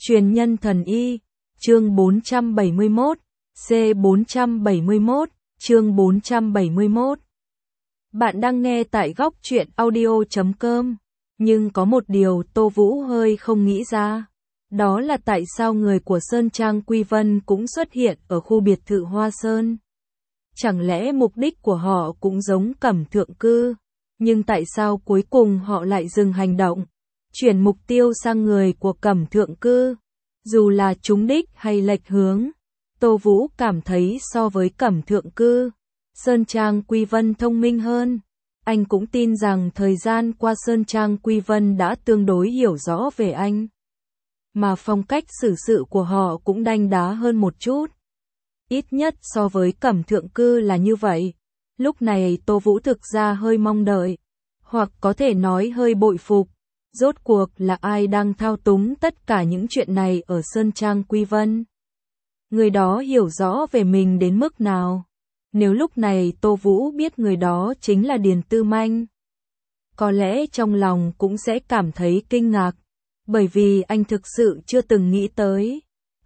Truyền nhân thần y, chương 471, C471, chương 471. Bạn đang nghe tại góc truyện audio.com, nhưng có một điều Tô Vũ hơi không nghĩ ra. Đó là tại sao người của Sơn Trang Quy Vân cũng xuất hiện ở khu biệt thự Hoa Sơn. Chẳng lẽ mục đích của họ cũng giống Cẩm Thượng Cư, nhưng tại sao cuối cùng họ lại dừng hành động, chuyển mục tiêu sang người của Cẩm Thượng Cư? Dù là trúng đích hay lệch hướng, Tô Vũ cảm thấy so với Cẩm Thượng Cư, Sơn Trang Quy Vân thông minh hơn. Anh cũng tin rằng thời gian qua Sơn Trang Quy Vân đã tương đối hiểu rõ về anh, mà phong cách xử sự của họ cũng đanh đá hơn một chút. Ít nhất so với Cẩm Thượng Cư là như vậy. Lúc này Tô Vũ thực ra hơi mong đợi, hoặc có thể nói hơi bội phục. Rốt cuộc là ai đang thao túng tất cả những chuyện này ở Sơn Trang Quy Vân? Người đó hiểu rõ về mình đến mức nào? Nếu lúc này Tô Vũ biết người đó chính là Điền Tư Manh, có lẽ trong lòng cũng sẽ cảm thấy kinh ngạc, bởi vì anh thực sự chưa từng nghĩ tới.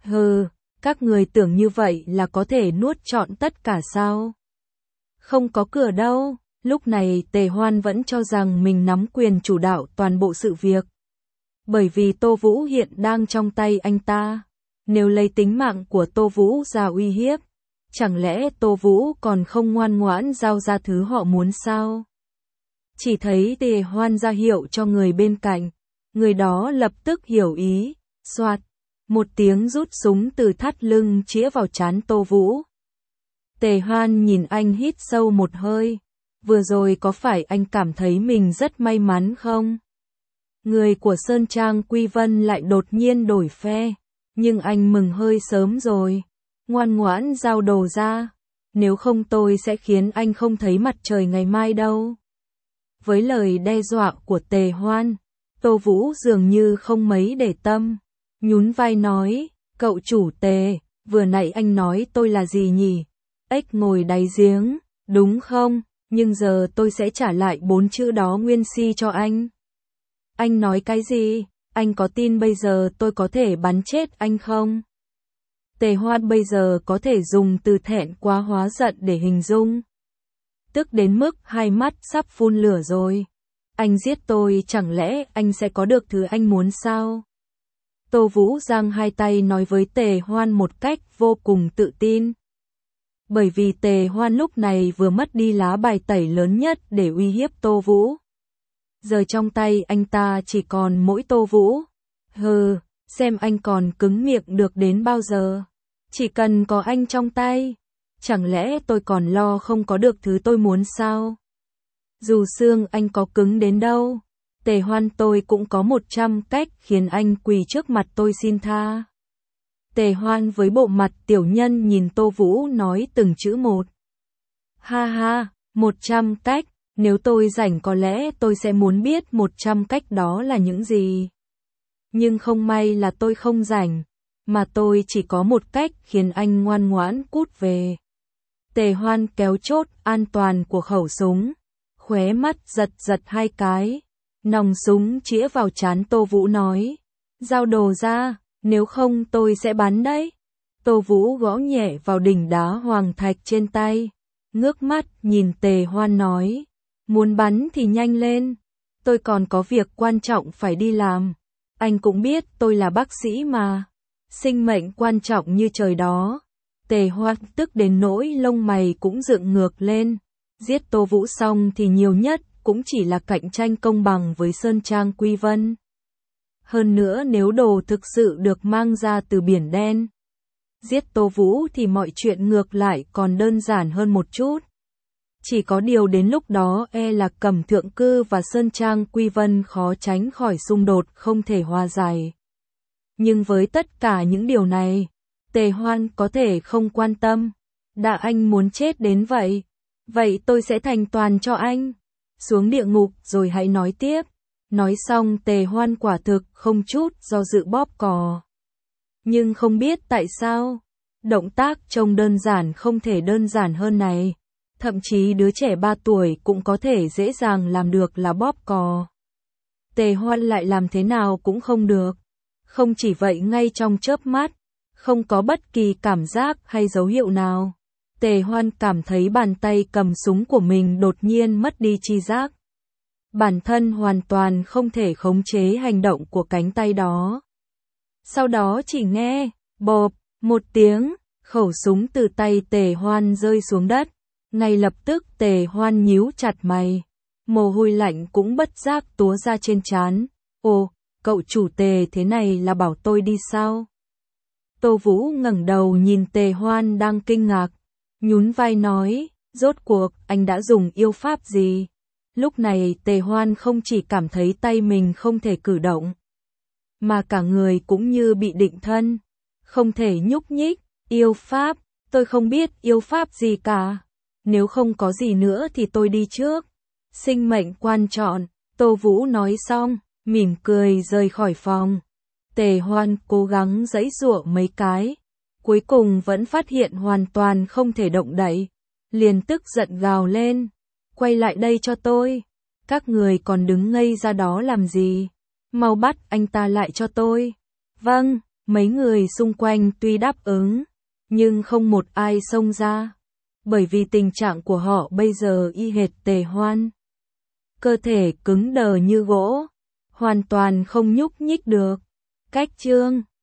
Các người tưởng như vậy là có thể nuốt trọn tất cả sao? Không có cửa đâu. Lúc này Tề Hoan vẫn cho rằng mình nắm quyền chủ đạo toàn bộ sự việc. Bởi vì Tô Vũ hiện đang trong tay anh ta. Nếu lấy tính mạng của Tô Vũ ra uy hiếp, chẳng lẽ Tô Vũ còn không ngoan ngoãn giao ra thứ họ muốn sao? Chỉ thấy Tề Hoan ra hiệu cho người bên cạnh. Người đó lập tức hiểu ý. Soạt, một tiếng rút súng từ thắt lưng chĩa vào trán Tô Vũ. Tề Hoan nhìn anh hít sâu một hơi. Vừa rồi có phải anh cảm thấy mình rất may mắn không? Người của Sơn Trang Quy Vân lại đột nhiên đổi phe, nhưng anh mừng hơi sớm rồi. Ngoan ngoãn giao đồ ra, nếu không tôi sẽ khiến anh không thấy mặt trời ngày mai đâu. Với lời đe dọa của Tề Hoan, Tô Vũ dường như không mấy để tâm, nhún vai nói, cậu chủ Tề, vừa nãy anh nói tôi là gì nhỉ? Ếch ngồi đáy giếng, đúng không? Nhưng giờ tôi sẽ trả lại 4 chữ đó nguyên si cho anh. Anh nói cái gì? Anh có tin bây giờ tôi có thể bắn chết anh không? Tề Hoan bây giờ có thể dùng từ thẹn quá hóa giận để hình dung. Tức đến mức hai mắt sắp phun lửa rồi. Anh giết tôi chẳng lẽ anh sẽ có được thứ anh muốn sao? Tô Vũ giang hai tay nói với Tề Hoan một cách vô cùng tự tin. Bởi vì Tề Hoan lúc này vừa mất đi lá bài tẩy lớn nhất để uy hiếp Tô Vũ. Giờ trong tay anh ta chỉ còn mỗi Tô Vũ. Xem anh còn cứng miệng được đến bao giờ. Chỉ cần có anh trong tay, chẳng lẽ tôi còn lo không có được thứ tôi muốn sao? Dù xương anh có cứng đến đâu, Tề Hoan tôi cũng có 100 cách khiến anh quỳ trước mặt tôi xin tha. Tề Hoan với bộ mặt tiểu nhân nhìn Tô Vũ nói từng chữ một. 100 cách, nếu tôi rảnh có lẽ tôi sẽ muốn biết 100 cách đó là những gì. Nhưng không may là tôi không rảnh, mà tôi chỉ có một cách khiến anh ngoan ngoãn cút về. Tề Hoan kéo chốt an toàn của khẩu súng, khóe mắt giật giật hai cái, nòng súng chĩa vào trán Tô Vũ nói, giao đồ ra. Nếu không tôi sẽ bắn đấy. Tô Vũ gõ nhẹ vào đỉnh đá hoàng thạch trên tay, ngước mắt nhìn Tề Hoan nói, muốn bắn thì nhanh lên, tôi còn có việc quan trọng phải đi làm. Anh cũng biết tôi là bác sĩ mà, sinh mệnh quan trọng như trời đó. Tề Hoan tức đến nỗi lông mày cũng dựng ngược lên. Giết Tô Vũ xong thì nhiều nhất cũng chỉ là cạnh tranh công bằng với Sơn Trang Quy Vân. Hơn nữa nếu đồ thực sự được mang ra từ biển đen, giết Tô Vũ thì mọi chuyện ngược lại còn đơn giản hơn một chút. Chỉ có điều đến lúc đó là Cẩm Thượng Cư và Sơn Trang Quy Vân khó tránh khỏi xung đột không thể hòa giải. Nhưng với tất cả những điều này, Tề Hoan có thể không quan tâm. Đã anh muốn chết đến vậy, vậy tôi sẽ thành toàn cho anh. Xuống địa ngục rồi hãy nói tiếp. Nói xong Tề Hoan quả thực không chút do dự bóp cò. Nhưng không biết tại sao, động tác trông đơn giản không thể đơn giản hơn này. Thậm chí đứa trẻ 3 tuổi cũng có thể dễ dàng làm được là bóp cò. Tề Hoan lại làm thế nào cũng không được. Không chỉ vậy, ngay trong chớp mắt, không có bất kỳ cảm giác hay dấu hiệu nào, Tề Hoan cảm thấy bàn tay cầm súng của mình đột nhiên mất đi tri giác. Bản thân hoàn toàn không thể khống chế hành động của cánh tay đó. Sau đó chỉ nghe, bộp, một tiếng, khẩu súng từ tay Tề Hoan rơi xuống đất. Ngay lập tức Tề Hoan nhíu chặt mày, mồ hôi lạnh cũng bất giác túa ra trên trán. Ồ, cậu chủ Tề, thế này là bảo tôi đi sao? Tô Vũ ngẩng đầu nhìn Tề Hoan đang kinh ngạc, nhún vai nói, rốt cuộc anh đã dùng yêu pháp gì? Lúc này Tề Hoan không chỉ cảm thấy tay mình không thể cử động, mà cả người cũng như bị định thân, không thể nhúc nhích. Yêu pháp, tôi không biết yêu pháp gì cả. Nếu không có gì nữa thì tôi đi trước. Sinh mệnh quan trọng, Tô Vũ nói xong, mỉm cười rời khỏi phòng. Tề Hoan cố gắng giãy giụa mấy cái, cuối cùng vẫn phát hiện hoàn toàn không thể động đậy, liền tức giận gào lên, quay lại đây cho tôi, các người còn đứng ngây ra đó làm gì, mau bắt anh ta lại cho tôi. Vâng, mấy người xung quanh tuy đáp ứng, nhưng không một ai xông ra, bởi vì tình trạng của họ bây giờ y hệt Tề Hoan. Cơ thể cứng đờ như gỗ, hoàn toàn không nhúc nhích được. Cách chương